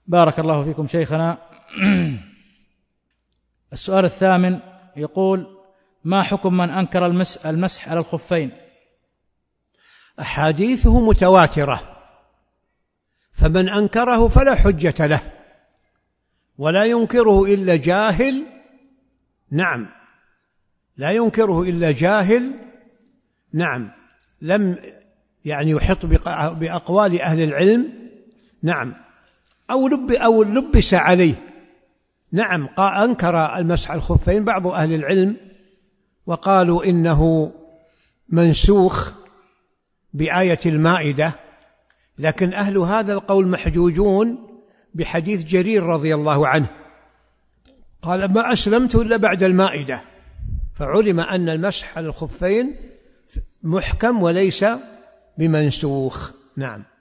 بارك الله فيكم شيخنا. السؤال الثامن يقول: ما حكم من أنكر المسح على الخفين؟ أحاديثه متواترة، فمن أنكره فلا حجة له، ولا ينكره إلا جاهل. نعم، لا ينكره إلا جاهل. نعم، لم يحط بأقوال أهل العلم. نعم، أو لبس عليه. نعم، أنكر المسح على الخفين بعض أهل العلم وقالوا إنه منسوخ بآية المائدة، لكن أهل هذا القول محجوجون بحديث جرير رضي الله عنه قال: ما أسلمت إلا بعد المائدة، فعلم أن المسح على الخفين محكم وليس بمنسوخ. نعم.